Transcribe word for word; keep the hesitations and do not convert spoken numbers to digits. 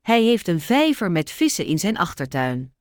Hij heeft een vijver met vissen in zijn achtertuin.